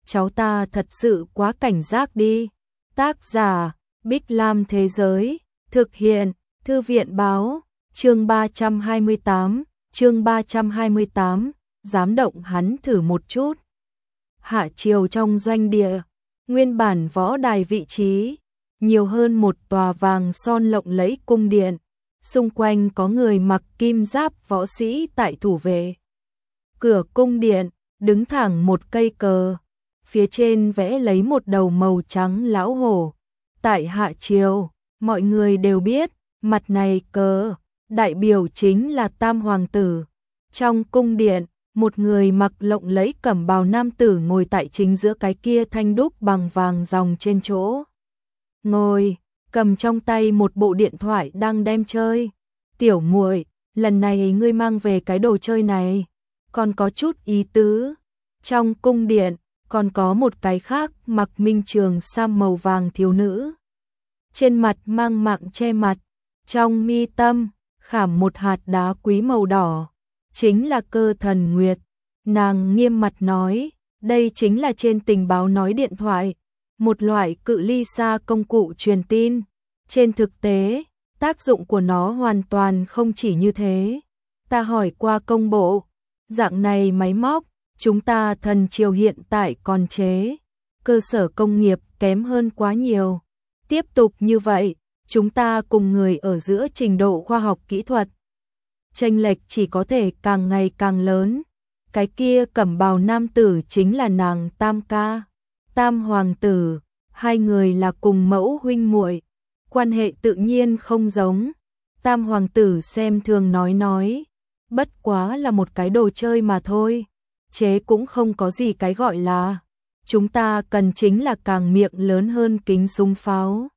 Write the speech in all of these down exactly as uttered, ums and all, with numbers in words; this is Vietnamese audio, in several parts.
cháu ta thật sự quá cảnh giác đi. Tác giả, Bích Lam Thế Giới, thực hiện, Thư viện Báo, chương ba trăm hai mươi tám, chương ba trăm hai mươi tám, dám động hắn thử một chút. Hạ chiều trong doanh địa, nguyên bản võ đài vị trí, nhiều hơn một tòa vàng son lộng lẫy cung điện, xung quanh có người mặc kim giáp võ sĩ tại thủ vệ. Cửa cung điện, đứng thẳng một cây cờ, phía trên vẽ lấy một đầu màu trắng lão hổ. Tại Hạ Triều, mọi người đều biết, mặt này cờ, đại biểu chính là Tam Hoàng tử. Trong cung điện, một người mặc lộng lẫy cẩm bào nam tử ngồi tại chính giữa cái kia thanh đúc bằng vàng ròng trên chỗ ngồi, cầm trong tay một bộ điện thoại đang đem chơi. Tiểu muội, lần này ngươi mang về cái đồ chơi này, còn có chút ý tứ. Trong cung điện, còn có một cái khác mặc minh trường sam màu vàng thiếu nữ. Trên mặt mang mạng che mặt, trong mi tâm, khảm một hạt đá quý màu đỏ, chính là Cơ Thần Nguyệt. Nàng nghiêm mặt nói, đây chính là trên tình báo nói điện thoại, một loại cự ly xa công cụ truyền tin. Trên thực tế, tác dụng của nó hoàn toàn không chỉ như thế. Ta hỏi qua công bộ, dạng này máy móc, chúng ta Thần Triều hiện tại còn chế, cơ sở công nghiệp kém hơn quá nhiều. Tiếp tục như vậy, chúng ta cùng người ở giữa trình độ khoa học kỹ thuật, chênh lệch chỉ có thể càng ngày càng lớn. Cái kia cẩm bào nam tử chính là nàng Tam ca, Tam Hoàng tử, hai người là cùng mẫu huynh muội, quan hệ tự nhiên không giống. Tam Hoàng tử xem thường nói nói, bất quá là một cái đồ chơi mà thôi, chế cũng không có gì cái gọi là, chúng ta cần chính là càng miệng lớn hơn kính súng pháo,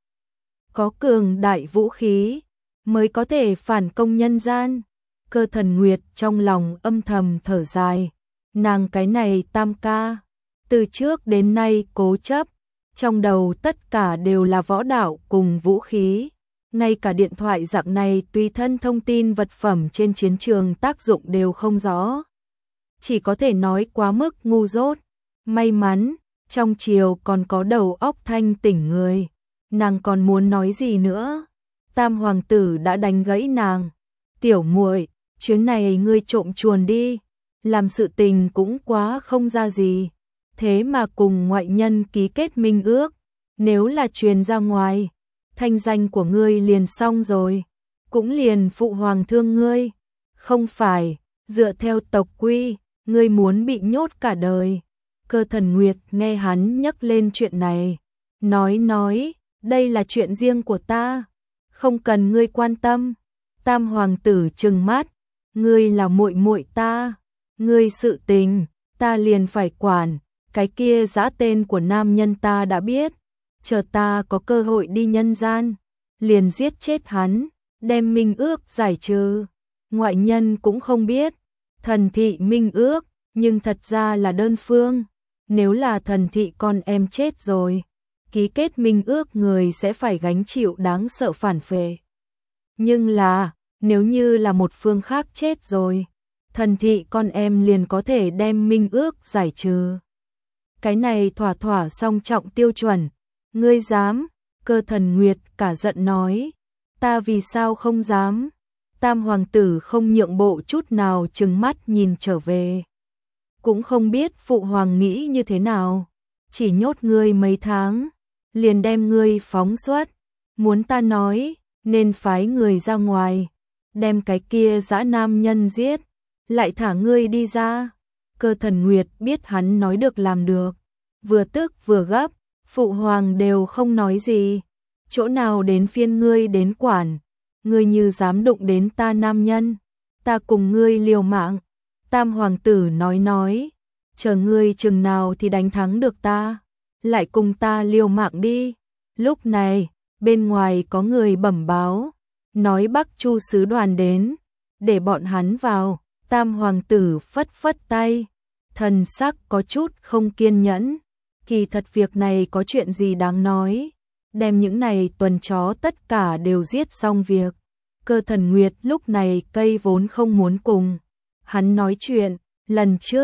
có cường đại vũ khí mới có thể phản công nhân gian. Cơ Thần Nguyệt trong lòng âm thầm thở dài, nàng cái này Tam ca, từ trước đến nay cố chấp, trong đầu tất cả đều là võ đạo cùng vũ khí, ngay cả điện thoại dạng này tùy thân thông tin vật phẩm trên chiến trường tác dụng đều không rõ. Chỉ có thể nói quá mức ngu dốt. May mắn, trong triều còn có đầu óc thanh tỉnh người. Nàng còn muốn nói gì nữa? Tam Hoàng tử đã đánh gãy nàng. Tiểu muội, chuyến này ngươi trộm chuồn đi, làm sự tình cũng quá không ra gì. Thế mà cùng ngoại nhân ký kết minh ước, nếu là truyền ra ngoài, thanh danh của ngươi liền xong rồi, cũng liền phụ hoàng thương ngươi. Không phải, dựa theo tộc quy, ngươi muốn bị nhốt cả đời. Cơ Thần Nguyệt nghe hắn nhắc lên chuyện này, nói nói, đây là chuyện riêng của ta, không cần ngươi quan tâm. Tam Hoàng tử trừng mắt, ngươi là muội muội ta, ngươi sự tình, ta liền phải quản. Cái kia giã tên của nam nhân ta đã biết, chờ ta có cơ hội đi nhân gian, liền giết chết hắn, đem minh ước giải trừ. Ngoại nhân cũng không biết, thần thị minh ước, nhưng thật ra là đơn phương. Nếu là thần thị con em chết rồi, ký kết minh ước người sẽ phải gánh chịu đáng sợ phản vệ. Nhưng là, nếu như là một phương khác chết rồi, thần thị con em liền có thể đem minh ước giải trừ. Cái này thỏa thỏa song trọng tiêu chuẩn, ngươi dám? Cơ Thần Nguyệt cả giận nói, ta vì sao không dám? Tam Hoàng tử không nhượng bộ chút nào, trừng mắt nhìn trở về. Cũng không biết phụ hoàng nghĩ như thế nào, chỉ nhốt ngươi mấy tháng, liền đem ngươi phóng xuất. Muốn ta nói, nên phái người ra ngoài, đem cái kia dã nam nhân giết, lại thả ngươi đi ra. Cơ Thần Nguyệt biết hắn nói được làm được, vừa tức vừa gấp. Phụ hoàng đều không nói gì, chỗ nào đến phiên ngươi đến quản, ngươi như dám đụng đến ta nam nhân, ta cùng ngươi liều mạng. Tam Hoàng tử nói nói, chờ ngươi chừng nào thì đánh thắng được ta, lại cùng ta liều mạng đi. Lúc này, bên ngoài có người bẩm báo, nói Bắc Chu sứ đoàn đến, để bọn hắn vào. Tam Hoàng tử phất phất tay, thần sắc có chút không kiên nhẫn. Kỳ thật việc này có chuyện gì đáng nói, đem những này tuần chó tất cả đều giết xong việc. Cơ Thần Nguyệt lúc này cây vốn không muốn cùng hắn nói chuyện, lần trước,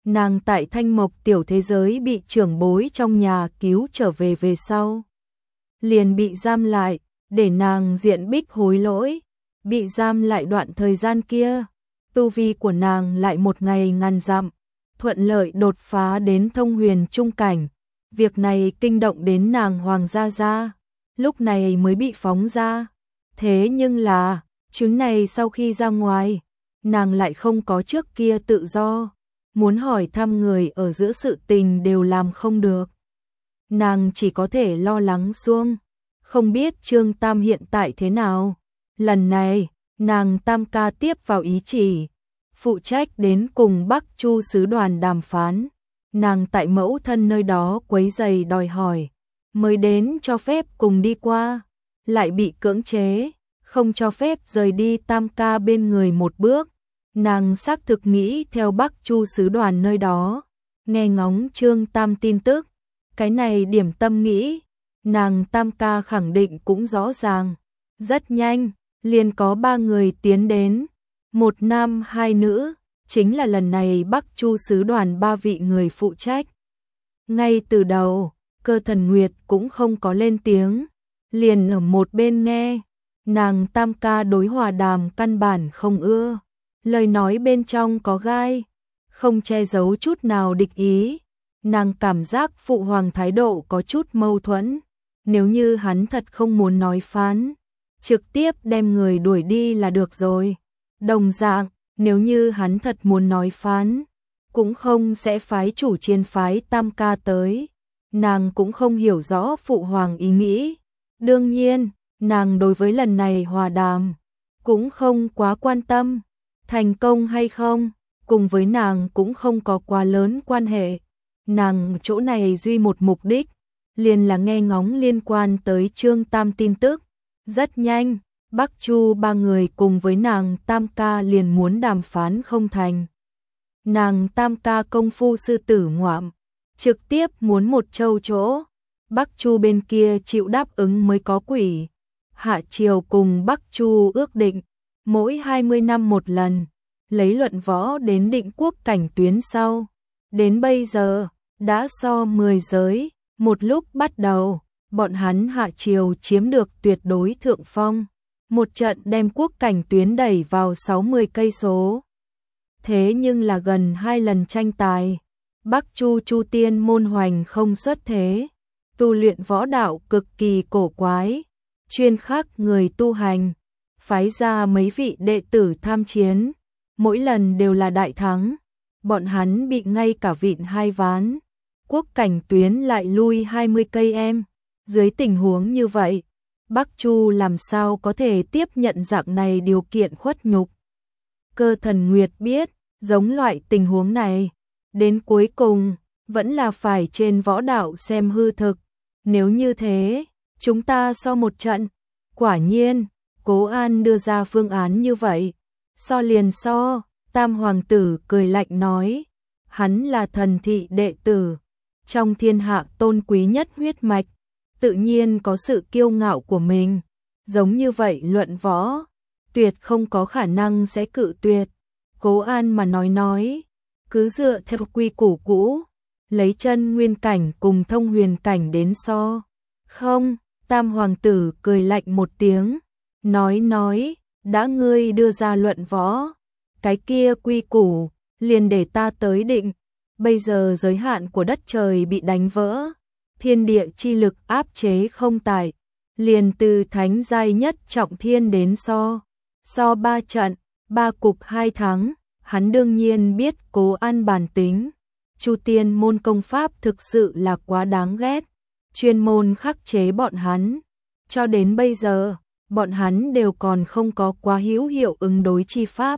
nàng tại Thanh Mộc tiểu thế giới bị trưởng bối trong nhà cứu trở về về sau. Liền bị giam lại, để nàng diện bích hối lỗi, bị giam lại đoạn thời gian kia. Tu vi của nàng lại một ngày ngàn dặm, thuận lợi đột phá đến thông huyền trung cảnh. Việc này kinh động đến nàng Hoàng gia gia, lúc này mới bị phóng ra. Thế nhưng là, chuyến này sau khi ra ngoài, nàng lại không có trước kia tự do, muốn hỏi thăm người ở giữa sự tình đều làm không được. Nàng chỉ có thể lo lắng xuông, không biết Trương Tam hiện tại thế nào. Lần này, nàng Tam ca tiếp vào ý chỉ, phụ trách đến cùng Bắc Chu sứ đoàn đàm phán. Nàng tại mẫu thân nơi đó quấy giày đòi hỏi, mới đến cho phép cùng đi qua, lại bị cưỡng chế, không cho phép rời đi Tam ca bên người một bước. Nàng xác thực nghĩ theo Bắc Chu sứ đoàn nơi đó, nghe ngóng Trương Tam tin tức, cái này điểm tâm nghĩ, nàng Tam ca khẳng định cũng rõ ràng. Rất nhanh, liền có ba người tiến đến, một nam hai nữ, chính là lần này Bắc Chu sứ đoàn ba vị người phụ trách. Ngay từ đầu, Cơ Thần Nguyệt cũng không có lên tiếng, liền ở một bên nghe. Nàng Tam ca đối hòa đàm căn bản không ưa, lời nói bên trong có gai, không che giấu chút nào địch ý. Nàng cảm giác phụ hoàng thái độ có chút mâu thuẫn, nếu như hắn thật không muốn nói phán, trực tiếp đem người đuổi đi là được rồi. Đồng dạng, nếu như hắn thật muốn nói phán, cũng không sẽ phái chủ chiến phái Tam ca tới. Nàng cũng không hiểu rõ phụ hoàng ý nghĩ. Đương nhiên, nàng đối với lần này hòa đàm cũng không quá quan tâm, thành công hay không, cùng với nàng cũng không có quá lớn quan hệ. Nàng chỗ này duy một mục đích, liền là nghe ngóng liên quan tới Trương Tam tin tức. Rất nhanh, Bắc Chu ba người cùng với nàng Tam ca liền muốn đàm phán không thành. Nàng Tam ca công phu sư tử ngoạm, trực tiếp muốn một châu chỗ. Bắc Chu bên kia chịu đáp ứng mới có quỷ. Hạ triều cùng Bắc Chu ước định, mỗi hai mươi năm một lần, lấy luận võ đến định quốc cảnh tuyến sau. Đến bây giờ, đã so mười giới, một lúc bắt đầu, bọn hắn hạ triều chiếm được tuyệt đối thượng phong. Một trận đem quốc cảnh tuyến đẩy vào sáu mươi cây số. Thế nhưng là gần hai lần tranh tài, Bắc Chu Chu Tiên môn hoành không xuất thế, tu luyện võ đạo cực kỳ cổ quái, chuyên khắc người tu hành, phái ra mấy vị đệ tử tham chiến, mỗi lần đều là đại thắng, bọn hắn bị ngay cả vịn hai ván, quốc cảnh tuyến lại lui hai mươi cây em. Dưới tình huống như vậy, Bắc Chu làm sao có thể tiếp nhận dạng này điều kiện khuất nhục. Cơ Thần Nguyệt biết, giống loại tình huống này, đến cuối cùng, vẫn là phải trên võ đạo xem hư thực. Nếu như thế, chúng ta so một trận. Quả nhiên, Cố An đưa ra phương án như vậy. So liền so, Tam Hoàng tử cười lạnh nói, hắn là thần thị đệ tử, trong thiên hạ tôn quý nhất huyết mạch, tự nhiên có sự kiêu ngạo của mình. Giống như vậy luận võ, tuyệt không có khả năng sẽ cự tuyệt. Cố An mà nói nói, cứ dựa theo quy củ cũ, lấy chân nguyên cảnh cùng thông huyền cảnh đến so. Không, Tam Hoàng tử cười lạnh một tiếng, nói nói, đã ngươi đưa ra luận võ, cái kia quy củ, liền để ta tới định. Bây giờ giới hạn của đất trời bị đánh vỡ, thiên địa chi lực áp chế không tải, liền từ thánh giai nhất trọng thiên đến so. So ba trận, ba cục hai thắng, hắn đương nhiên biết Cố An bản tính. Chu Tiên môn công pháp thực sự là quá đáng ghét, chuyên môn khắc chế bọn hắn. Cho đến bây giờ, bọn hắn đều còn không có quá hữu hiệu ứng đối chi pháp.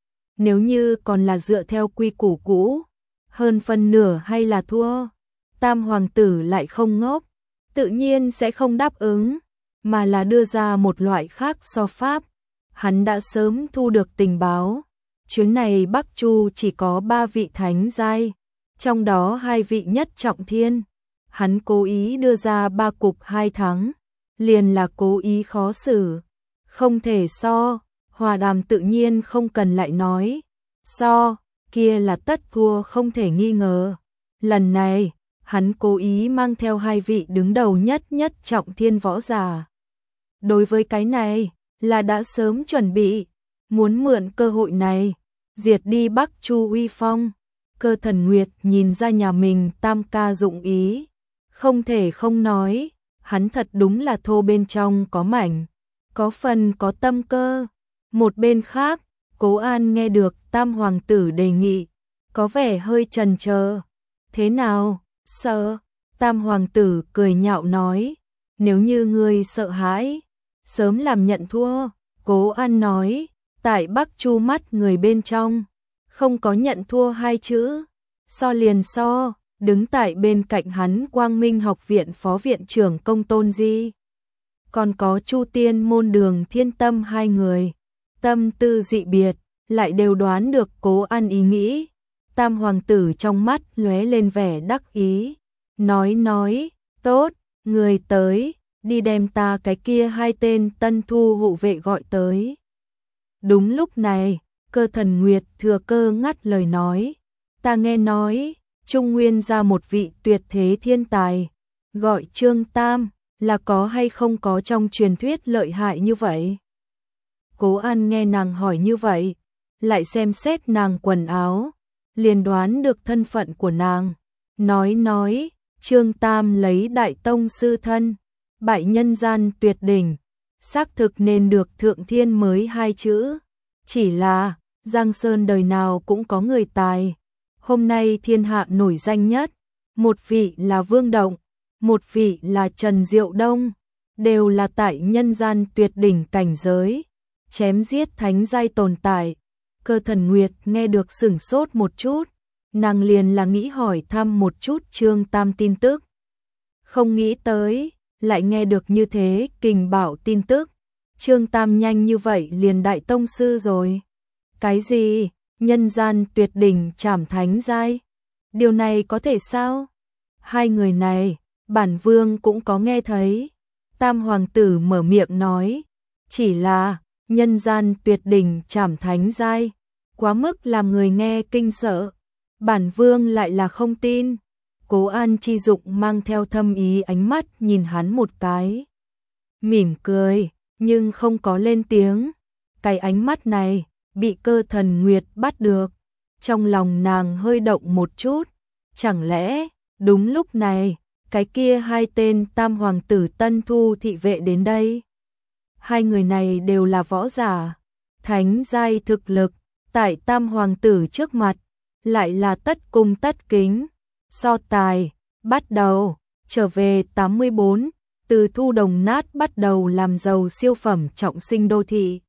Nếu như còn là dựa theo quy củ cũ, hơn phân nửa hay là thua. Tam Hoàng tử lại không ngốc, tự nhiên sẽ không đáp ứng, mà là đưa ra một loại khác so pháp. Hắn đã sớm thu được tình báo, chuyến này Bắc Chu chỉ có ba vị thánh giai, trong đó hai vị nhất trọng thiên. Hắn cố ý đưa ra ba cục hai thắng, liền là cố ý khó xử, không thể so. Hòa đàm tự nhiên không cần lại nói, so, kia là tất thua không thể nghi ngờ. Lần này, hắn cố ý mang theo hai vị đứng đầu nhất nhất trọng thiên võ giả. Đối với cái này, là đã sớm chuẩn bị, muốn mượn cơ hội này, diệt đi Bắc Chu uy phong. Cơ Thần Nguyệt nhìn ra nhà mình tam ca dụng ý, không thể không nói, hắn thật đúng là thô bên trong có mảnh, có phần có tâm cơ. Một bên khác, Cố An nghe được tam hoàng tử đề nghị, có vẻ hơi chần chờ. Thế nào, sợ? Tam hoàng tử cười nhạo nói, nếu như ngươi sợ hãi, sớm làm nhận thua. Cố An nói, tại Bắc Chu mắt người bên trong, không có nhận thua hai chữ, so liền so. Đứng tại bên cạnh hắn Quang Minh học viện phó viện trưởng Công Tôn Di, còn có Chu Tiên môn Đường Thiên Tâm hai người, tâm tư dị biệt, lại đều đoán được Cố An ý nghĩ. Tam hoàng tử trong mắt lóe lên vẻ đắc ý, nói nói, tốt, người tới, đi đem ta cái kia hai tên tân thu hộ vệ gọi tới. Đúng lúc này, Cơ Thần Nguyệt thừa cơ ngắt lời nói, ta nghe nói, Trung Nguyên ra một vị tuyệt thế thiên tài, gọi Trương Tam, là có hay không có trong truyền thuyết lợi hại như vậy? Cố An nghe nàng hỏi như vậy, lại xem xét nàng quần áo, liền đoán được thân phận của nàng. Nói nói, Trương Tam lấy đại tông sư thân, bại nhân gian tuyệt đỉnh, xác thực nên được thượng thiên mới hai chữ. Chỉ là, Giang Sơn đời nào cũng có người tài. Hôm nay thiên hạ nổi danh nhất, một vị là Vương Động, một vị là Trần Diệu Đông, đều là tại nhân gian tuyệt đỉnh cảnh giới, chém giết thánh giai tồn tại. Cơ Thần Nguyệt nghe được sửng sốt một chút, nàng liền là nghĩ hỏi thăm một chút Trương Tam tin tức. Không nghĩ tới, lại nghe được như thế kình bảo tin tức. Trương Tam nhanh như vậy liền đại tông sư rồi. Cái gì? Nhân gian tuyệt đỉnh trảm thánh giai? Điều này có thể sao? Hai người này, bản vương cũng có nghe thấy. Tam hoàng tử mở miệng nói, chỉ là nhân gian tuyệt đỉnh trảm thánh giai, quá mức làm người nghe kinh sợ. Bản vương lại là không tin. Cố An chi dụng mang theo thâm ý ánh mắt nhìn hắn một cái, mỉm cười, nhưng không có lên tiếng. Cái ánh mắt này bị Cơ Thần Nguyệt bắt được, trong lòng nàng hơi động một chút. Chẳng lẽ đúng lúc này cái kia hai tên tam hoàng tử tân thu thị vệ đến đây? Hai người này đều là võ giả, thánh giai thực lực, tại tam hoàng tử trước mặt lại là tất cung tất kính. So tài bắt đầu. Trở về tám mươi bốn, từ thu đồng nát bắt đầu làm giàu siêu phẩm trọng sinh đô thị.